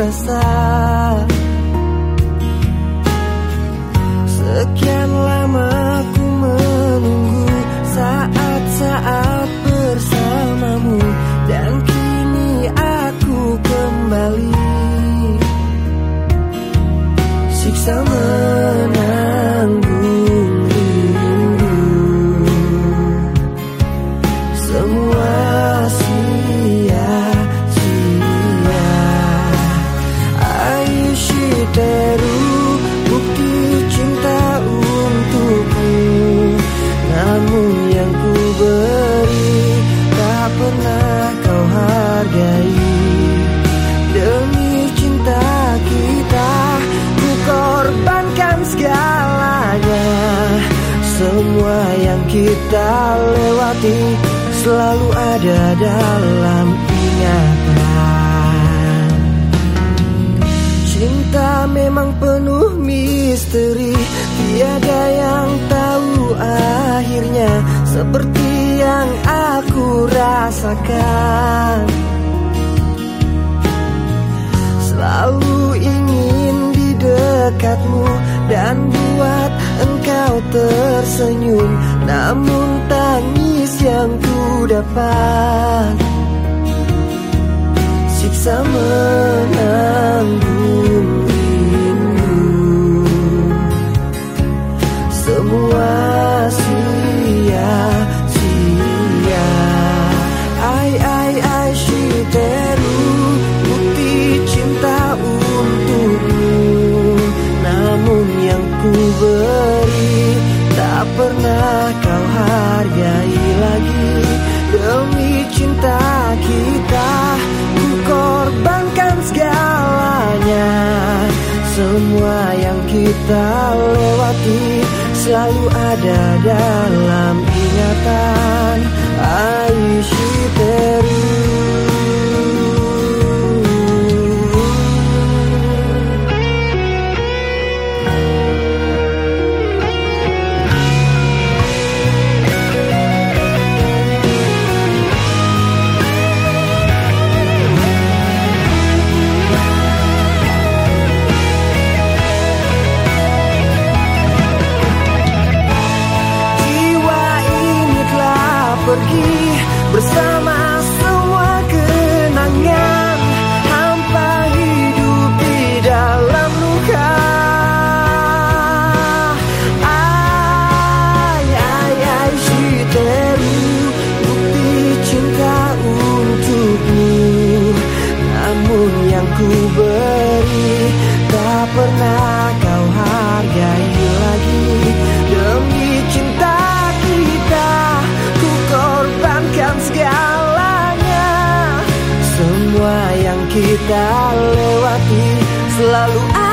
rasa. Sekian lama ku menunggu saat-saat bersamamu, dan kini aku kembali. Siksa menanggung rindu, semua sia-sia. Aishiteru, bukti cinta untukmu, namun yang ku beri tak pernah kau hargai. Demi cinta kita ku korbankan segalanya. Semua yang kita lewati selalu ada dalam ingatan. Cinta memang penuh misteri, tiada yang tahu akhirnya, seperti yang aku rasakan. Selalu ingin di dekatmu dan buat engkau tersenyum, namun tangis yang ku dapat siksa menanggung rindu, semua sia-sia. Ai shiteru, bukti cinta untukmu, namun yang ku beri tak pernah kau hargai lagi. Demi cinta kita ku korbankan segalanya. Semua yang kita lewati selalu ada dalam ingatan. Aishiteru. Pergi bersama semua kenangan, hampa hidup di dalam luka. Shiteru, bukti cinta untukmu, namun yang ku beri tak pernah kau hargai lagi. Demi cinta kita ku korbankan segalanya. Semua yang kita lewati selalu